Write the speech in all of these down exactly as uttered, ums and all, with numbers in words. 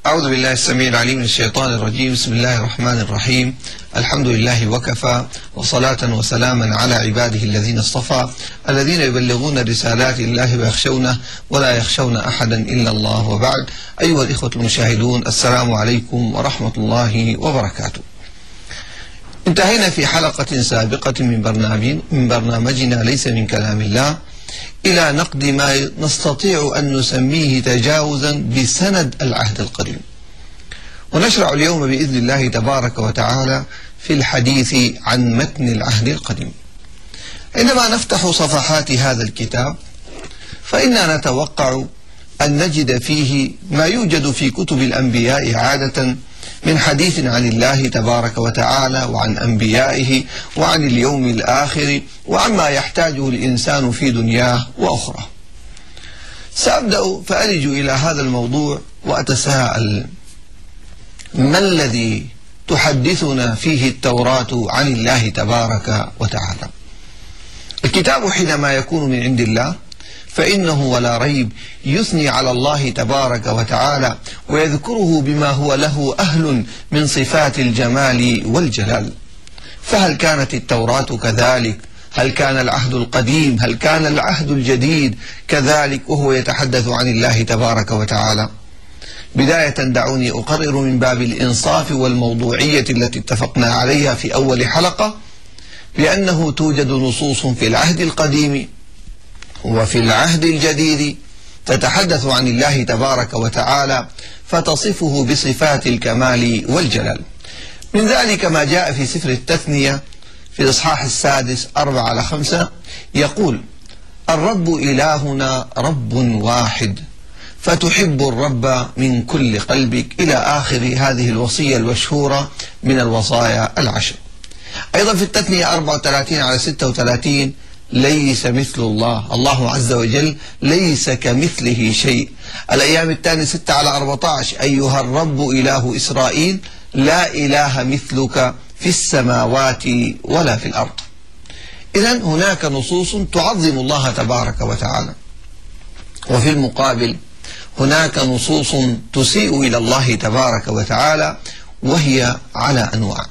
أعوذ بالله السميع العليم من الشيطان الرجيم. بسم الله الرحمن الرحيم. الحمد لله وكفى، وصلاة وسلاما على عباده الذين اصطفى، الذين يبلغون رسالات الله ويخشونه ولا يخشون أحدا إلا الله. وبعد، أيها الإخوة المشاهدون، السلام عليكم ورحمة الله وبركاته. انتهينا في حلقة سابقة من برنامج من برنامجنا ليس من كلام الله إلى نقد ما نستطيع أن نسميه تجاوزا بسند العهد القديم، ونشرع اليوم بإذن الله تبارك وتعالى في الحديث عن متن العهد القديم. عندما نفتح صفحات هذا الكتاب فإننا نتوقع أن نجد فيه ما يوجد في كتب الأنبياء عادة من حديث عن الله تبارك وتعالى وعن أنبيائه وعن اليوم الآخر وعما يحتاجه الإنسان في دنياه وأخرى. سأبدأ فألج إلى هذا الموضوع وأتساءل: ما الذي تحدثنا فيه التوراة عن الله تبارك وتعالى؟ الكتاب حينما يكون من عند الله فإنه ولا ريب يثني على الله تبارك وتعالى ويذكره بما هو له أهل من صفات الجمال والجلال. فهل كانت التوراة كذلك؟ هل كان العهد القديم؟ هل كان العهد الجديد كذلك وهو يتحدث عن الله تبارك وتعالى؟ بداية دعوني أقرر من باب الإنصاف والموضوعية التي اتفقنا عليها في أول حلقة بأنه توجد نصوص في العهد القديم وفي العهد الجديد تتحدث عن الله تبارك وتعالى فتصفه بصفات الكمال والجلال. من ذلك ما جاء في سفر التثنية في الإصحاح السادس أربعة على خمسة يقول: الرب إلهنا رب واحد فتحب الرب من كل قلبك، إلى آخر هذه الوصية المشهورة من الوصايا العشر. أيضا في التثنية أربعة وثلاثين على ستة وثلاثين: ليس مثل الله، الله عز وجل ليس كمثله شيء. الأيام الثانية ستة على أربعة عشر: أيها الرب إله إسرائيل لا إله مثلك في السماوات ولا في الأرض. إذن هناك نصوص تعظم الله تبارك وتعالى، وفي المقابل هناك نصوص تسيء إلى الله تبارك وتعالى وهي على أنواع.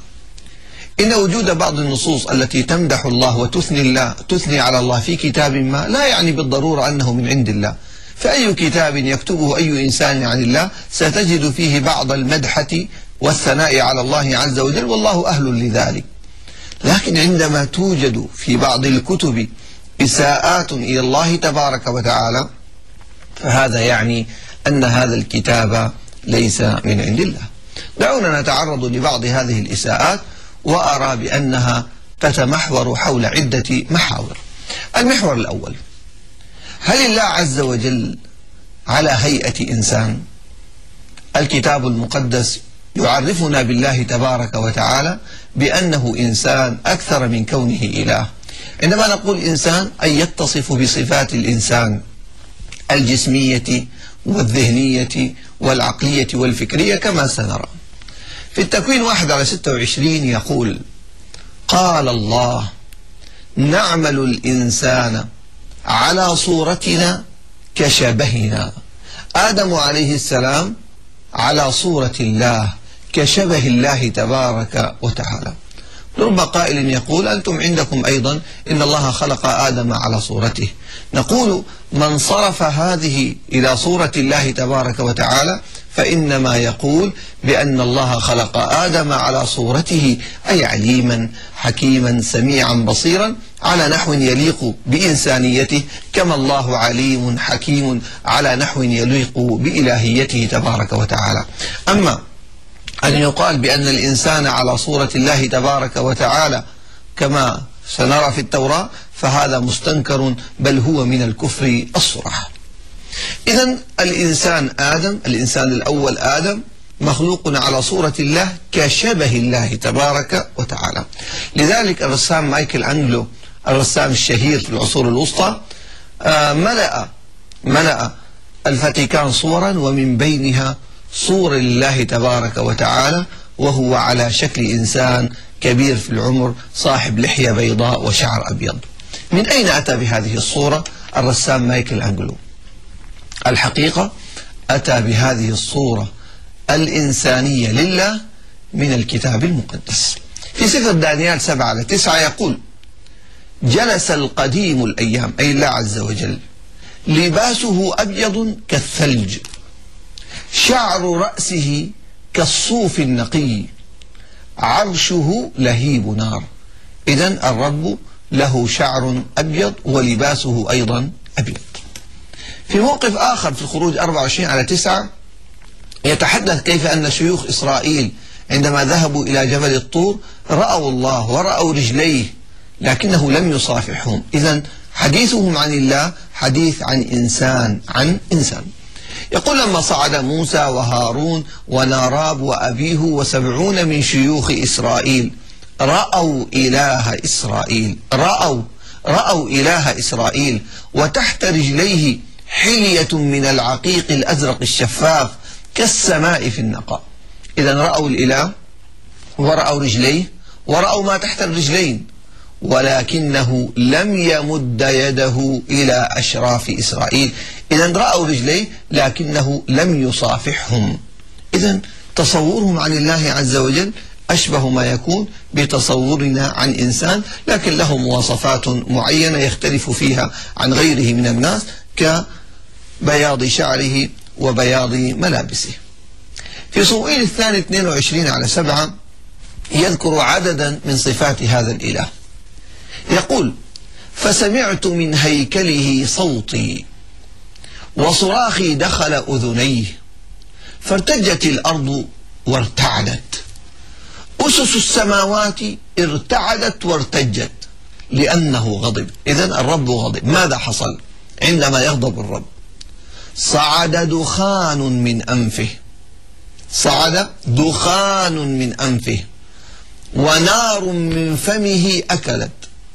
إن وجود بعض النصوص التي تمدح الله وتثني الله تثني على الله في كتاب ما لا يعني بالضرورة أنه من عند الله، فأي كتاب يكتبه أي إنسان عن الله ستجد فيه بعض المدحة والثناء على الله عز وجل، والله أهل لذلك. لكن عندما توجد في بعض الكتب إساءات إلى الله تبارك وتعالى فهذا يعني أن هذا الكتاب ليس من عند الله. دعونا نتعرض لبعض هذه الإساءات، وأرى بأنها تتمحور حول عدة محاور. المحور الأول: هل الله عز وجل على هيئة إنسان؟ الكتاب المقدس يعرفنا بالله تبارك وتعالى بأنه إنسان أكثر من كونه إله. عندما نقول إنسان أي يتصف بصفات الإنسان الجسمية والذهنية والعقلية والفكرية كما سنرى. في التكوين واحد على ستة وعشرين يقول: قال الله نعمل الإنسان على صورتنا كشبهنا. آدم عليه السلام على صورة الله كشبه الله تبارك وتعالى. رب قائل يقول: أنتم عندكم أيضا إن الله خلق آدم على صورته. نقول: من صرف هذه إلى صورة الله تبارك وتعالى فإنما يقول بأن الله خلق آدم على صورته، أي عليما حكيما سميعا بصيرا على نحو يليق بإنسانيته، كما الله عليم حكيم على نحو يليق بإلهيته تبارك وتعالى. أما أن يقال بأن الإنسان على صورة الله تبارك وتعالى كما سنرى في التوراة فهذا مستنكر، بل هو من الكفر الصراح. إذن الإنسان آدم، الإنسان الأول آدم، مخلوق على صورة الله كشبه الله تبارك وتعالى. لذلك الرسام مايكل أنجلو، الرسام الشهير في العصور الوسطى، ملأ ملأ الفاتيكان صورا، ومن بينها صورة لله تبارك وتعالى وهو على شكل إنسان كبير في العمر صاحب لحية بيضاء وشعر أبيض. من أين أتى بهذه الصورة الرسام مايكل أنجلو؟ الحقيقة أتى بهذه الصورة الإنسانية لله من الكتاب المقدس. في سفر دانيال سبعة على تسعة يقول: جلس القديم الأيام، أي الله عز وجل، لباسه أبيض كالثلج، شعر رأسه كالصوف النقي، عرشه لهيب نار. إذن الرب له شعر أبيض ولباسه أيضا أبيض. في موقف آخر في الخروج أربعة وعشرين على تسعة يتحدث كيف أن شيوخ إسرائيل عندما ذهبوا إلى جبل الطور رأوا الله ورأوا رجليه لكنه لم يصافحهم. إذن حديثهم عن الله حديث عن إنسان عن إنسان. يقول: لما صعد موسى وهارون وناراب وأبيه وسبعون من شيوخ إسرائيل رأوا إله إسرائيل رأوا رأوا إله إسرائيل وتحت رجليه حلية من العقيق الأزرق الشفاف كالسماء في النقاء. إذن رأوا الإله ورأوا رجليه ورأوا ما تحت الرجلين، ولكنه لم يمد يده إلى أشراف إسرائيل. إذن رأوا رجليه لكنه لم يصافحهم. إذن تصورهم عن الله عز وجل أشبه ما يكون بتصورنا عن إنسان، لكن له مواصفات معينة يختلف فيها عن غيره من الناس، كبياض شعره وبياض ملابسه. في صموئيل الثاني اثنين وعشرين على سبعة يذكر عددا من صفات هذا الإله. يقول: فسمعت من هيكله صوتي وصراخي دخل أذنيه، فارتجت الأرض وارتعدت، أسس السماوات ارتعدت وارتجت لأنه غضب. إذن الرب غضب. ماذا حصل عندما يغضب الرب؟ صعد دخان من أنفه صعد دخان من أنفه ونار من فمه أكلت.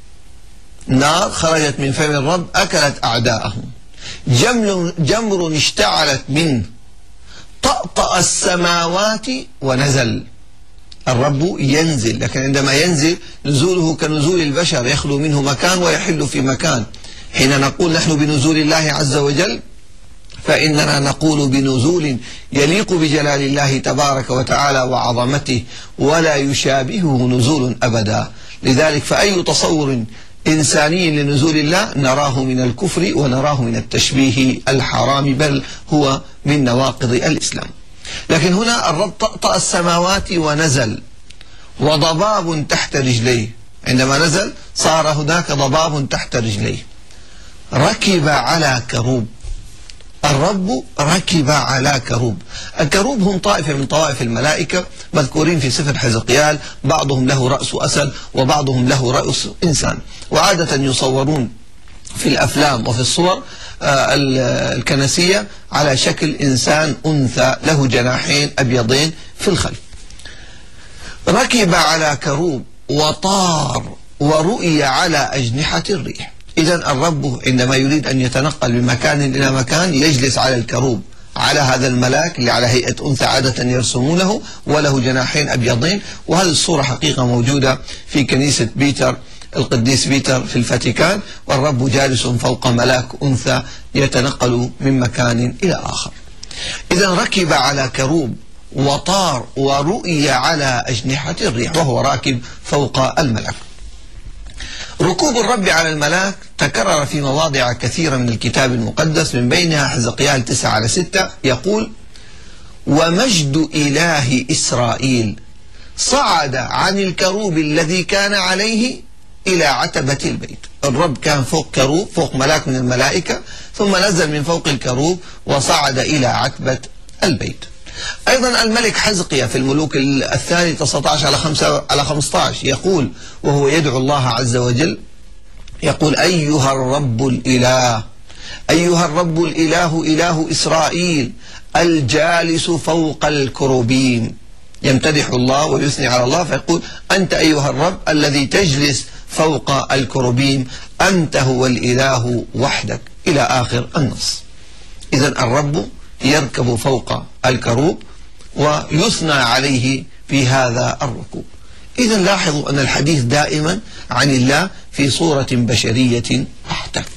نار خرجت من فم الرب أكلت أعداءه. جمر, جمر اشتعلت منه، طأطأ السماوات ونزل. الرب ينزل، لكن عندما ينزل نزوله كنزول البشر، يخلو منه مكان ويحل في مكان. حين نقول نحن بنزول الله عز وجل فإننا نقول بنزول يليق بجلال الله تبارك وتعالى وعظمته، ولا يشابهه نزول أبدا. لذلك فأي تصور إنساني لنزول الله نراه من الكفر ونراه من التشبيه الحرام، بل هو من نواقض الإسلام. لكن هنا الرب طأطأ السماوات ونزل، وضباب تحت رجليه. عندما نزل صار هناك ضباب تحت رجليه. ركب على كروب. الرب ركب على كروب. الكروب هم طائفة من طوائف الملائكة مذكورين في سفر حزقيال، بعضهم له رأس أسد وبعضهم له رأس إنسان، وعادة يصورون في الأفلام وفي الصور الكنسية على شكل إنسان أنثى له جناحين أبيضين في الخلف. ركب على كروب وطار ورؤي على أجنحة الريح. إذن الرب عندما يريد أن يتنقل من مكان إلى مكان يجلس على الكروب، على هذا الملاك اللي على هيئة أنثى عادة يرسمونه وله جناحين أبيضين. وهذه الصورة حقيقة موجودة في كنيسة بيتر القديس بيتر في الفاتيكان، والرب جالس فوق ملاك أنثى يتنقل من مكان إلى آخر. إذن ركب على كروب وطار ورؤي على أجنحة الريح، وهو راكب فوق الملاك. ركوب الرب على الملاك تكرر في مواضع كثيرة من الكتاب المقدس، من بينها حزقيال تسعة على ستة يقول: ومجد إله إسرائيل صعد عن الكروب الذي كان عليه إلى عتبة البيت. الرب كان فوق كروب، فوق ملاك من الملائكة، ثم نزل من فوق الكروب وصعد إلى عتبة البيت. أيضا الملك حزقيا في الملوك الثاني تسعة عشر على خمسة على خمسة عشر يقول وهو يدعو الله عز وجل، يقول: أيها الرب الإله أيها الرب الإله إله إسرائيل الجالس فوق الكروبيم. يمتدح الله ويثني على الله فيقول: أنت أيها الرب الذي تجلس فوق الكروبيم، أنت هو الإله وحدك، إلى آخر النص. إذن الرب يركب فوق الكروب ويثنى عليه في هذا الركوب. إذن لاحظوا أن الحديث دائما عن الله في صورة بشرية بحتة.